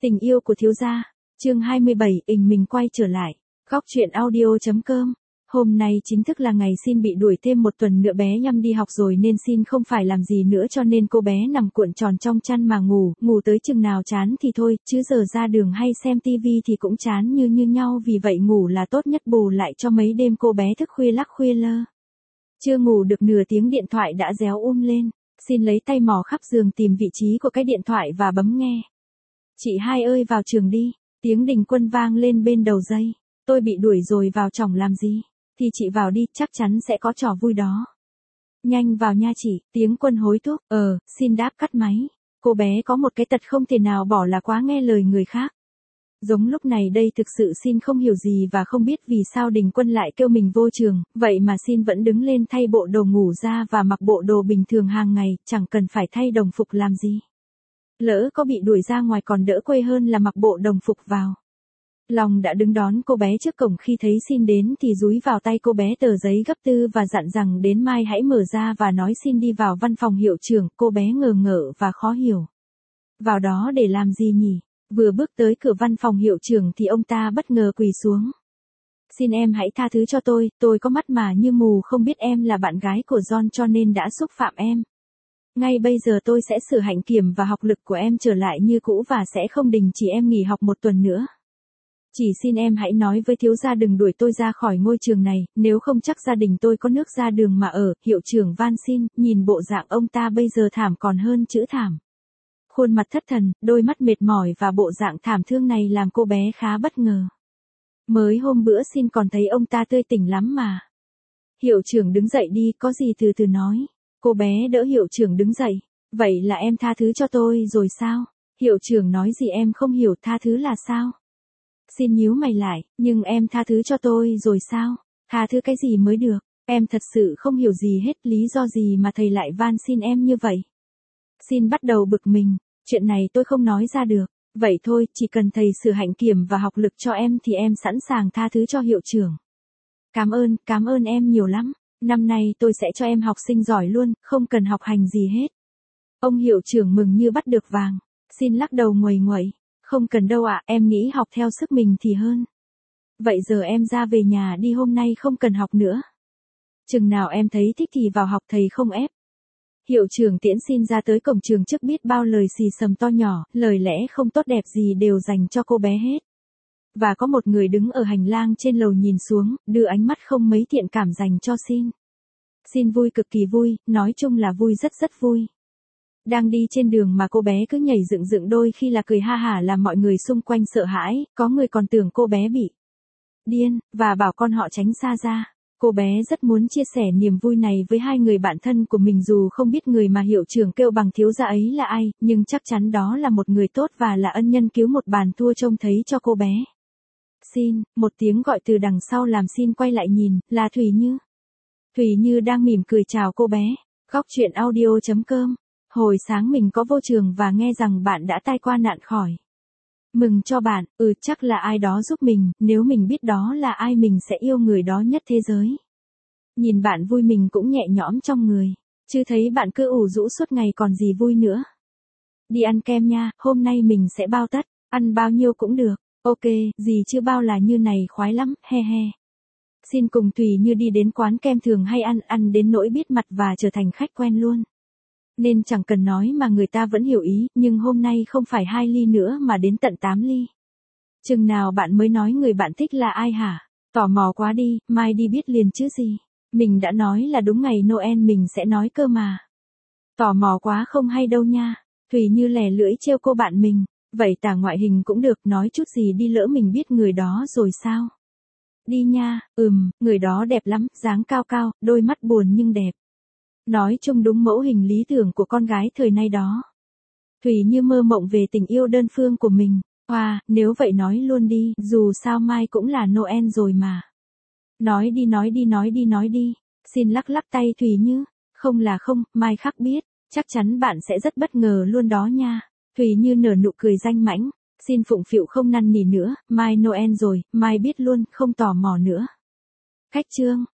Tình yêu của thiếu gia, chương 27, mình quay trở lại. Góc truyện audio.com. Hôm nay chính thức là ngày Xin bị đuổi thêm một tuần nữa bé Nhâm đi học rồi nên Xin không phải làm gì nữa cho nên cô bé nằm cuộn tròn trong chăn mà ngủ tới chừng nào chán thì thôi, chứ giờ ra đường hay xem tivi thì cũng chán như nhau, vì vậy ngủ là tốt nhất, bù lại cho mấy đêm cô bé thức khuya lắc khuya lơ. Chưa ngủ được nửa tiếng điện thoại đã réo lên, Xin lấy tay mò khắp giường tìm vị trí của cái điện thoại và bấm nghe. Chị hai ơi vào trường đi, tiếng Đình Quân vang lên bên đầu dây. Tôi bị đuổi rồi vào chổng làm gì? Thì chị vào đi, chắc chắn sẽ có trò vui đó. Nhanh vào nha chị, tiếng Quân hối thúc. Xin đáp cắt máy. Cô bé có một cái tật không thể nào bỏ là quá nghe lời người khác. Giống lúc này đây thực sự Xin không hiểu gì và không biết vì sao Đình Quân lại kêu mình vô trường, vậy mà Xin vẫn đứng lên thay bộ đồ ngủ ra và mặc bộ đồ bình thường hàng ngày, chẳng cần phải thay đồng phục làm gì. Lỡ có bị đuổi ra ngoài còn đỡ quê hơn là mặc bộ đồng phục vào. Lòng đã đứng đón cô bé trước cổng, khi thấy Xin đến thì dúi vào tay cô bé tờ giấy gấp tư và dặn rằng đến mai hãy mở ra và nói Xin đi vào văn phòng hiệu trưởng. Cô bé ngờ ngợ và khó hiểu. Vào đó để làm gì nhỉ? Vừa bước tới cửa văn phòng hiệu trưởng thì ông ta bất ngờ quỳ xuống. Xin em hãy tha thứ cho tôi có mắt mà như mù không biết em là bạn gái của John cho nên đã xúc phạm em. Ngay bây giờ tôi sẽ sửa hạnh kiểm và học lực của em trở lại như cũ và sẽ không đình chỉ em nghỉ học một tuần nữa. Chỉ xin em hãy nói với thiếu gia đừng đuổi tôi ra khỏi ngôi trường này, nếu không chắc gia đình tôi có nước ra đường mà ở. Hiệu trưởng van xin, nhìn bộ dạng ông ta bây giờ thảm còn hơn chữ thảm. Khuôn mặt thất thần, đôi mắt mệt mỏi và bộ dạng thảm thương này làm cô bé khá bất ngờ. Mới hôm bữa Xin còn thấy ông ta tươi tỉnh lắm mà. Hiệu trưởng đứng dậy đi, có gì từ từ nói. Cô bé đỡ hiệu trưởng đứng dậy. Vậy là em tha thứ cho tôi rồi sao? Hiệu trưởng nói gì em không hiểu, tha thứ là sao? Xin nhíu mày lại, nhưng em tha thứ cho tôi rồi sao? Tha thứ cái gì mới được? Em thật sự không hiểu gì hết, lý do gì mà thầy lại van xin em như vậy? Xin bắt đầu bực mình, chuyện này tôi không nói ra được. Vậy thôi, chỉ cần thầy sửa hạnh kiểm và học lực cho em thì em sẵn sàng tha thứ cho hiệu trưởng. Cảm ơn em nhiều lắm. Năm nay tôi sẽ cho em học sinh giỏi luôn, không cần học hành gì hết. Ông hiệu trưởng mừng như bắt được vàng. Xin lắc đầu nguầy nguậy. Không cần đâu ạ, em nghĩ học theo sức mình thì hơn. Vậy giờ em ra về nhà đi, hôm nay không cần học nữa. Chừng nào em thấy thích thì vào học, thầy không ép. Hiệu trưởng tiễn Xin ra tới cổng trường trước biết bao lời xì xầm to nhỏ, lời lẽ không tốt đẹp gì đều dành cho cô bé hết. Và có một người đứng ở hành lang trên lầu nhìn xuống, đưa ánh mắt không mấy thiện cảm dành cho Xin. Xin vui, cực kỳ vui, nói chung là vui, rất vui. Đang đi trên đường mà cô bé cứ nhảy dựng đôi khi là cười ha hả làm mọi người xung quanh sợ hãi, có người còn tưởng cô bé bị điên, và bảo con họ tránh xa ra. Cô bé rất muốn chia sẻ niềm vui này với hai người bạn thân của mình, dù không biết người mà hiệu trưởng kêu bằng thiếu gia ấy là ai, nhưng chắc chắn đó là một người tốt và là ân nhân cứu một bàn thua trông thấy cho cô bé. Xin, một tiếng gọi từ đằng sau làm Xin quay lại nhìn, là Thủy Như. Thủy Như đang mỉm cười chào cô bé. Góc truyện audio.com. Hồi sáng mình có vô trường và nghe rằng bạn đã tai qua nạn khỏi. Mừng cho bạn, chắc là ai đó giúp mình, nếu mình biết đó là ai mình sẽ yêu người đó nhất thế giới. Nhìn bạn vui mình cũng nhẹ nhõm trong người, chứ thấy bạn cứ ủ rũ suốt ngày còn gì vui nữa. Đi ăn kem nha, hôm nay mình sẽ bao tất, ăn bao nhiêu cũng được, ok, gì chưa bao là như này khoái lắm, he he. Xin cùng Thùy Như đi đến quán kem thường hay ăn đến nỗi biết mặt và trở thành khách quen luôn. Nên chẳng cần nói mà người ta vẫn hiểu ý, nhưng hôm nay không phải 2 ly nữa mà đến tận 8 ly. Chừng nào bạn mới nói người bạn thích là ai hả? Tò mò quá đi, mai đi biết liền chứ gì. Mình đã nói là đúng ngày Noel mình sẽ nói cơ mà. Tò mò quá không hay đâu nha. Thùy Như lè lưỡi trêu cô bạn mình. Vậy tả ngoại hình cũng được, nói chút gì đi lỡ mình biết người đó rồi sao? Đi nha, người đó đẹp lắm, dáng cao cao, đôi mắt buồn nhưng đẹp. Nói chung đúng mẫu hình lý tưởng của con gái thời nay đó. Thùy Như mơ mộng về tình yêu đơn phương của mình. Nếu vậy nói luôn đi, dù sao mai cũng là Noel rồi mà. Nói đi. Xin lắc tay Thùy Như. Không là không, mai khắc biết, chắc chắn bạn sẽ rất bất ngờ luôn đó nha. Thùy Như nở nụ cười danh mãnh. Xin phụng phịu không năn nỉ nữa, mai Noel rồi, mai biết luôn, không tò mò nữa. Khách chương.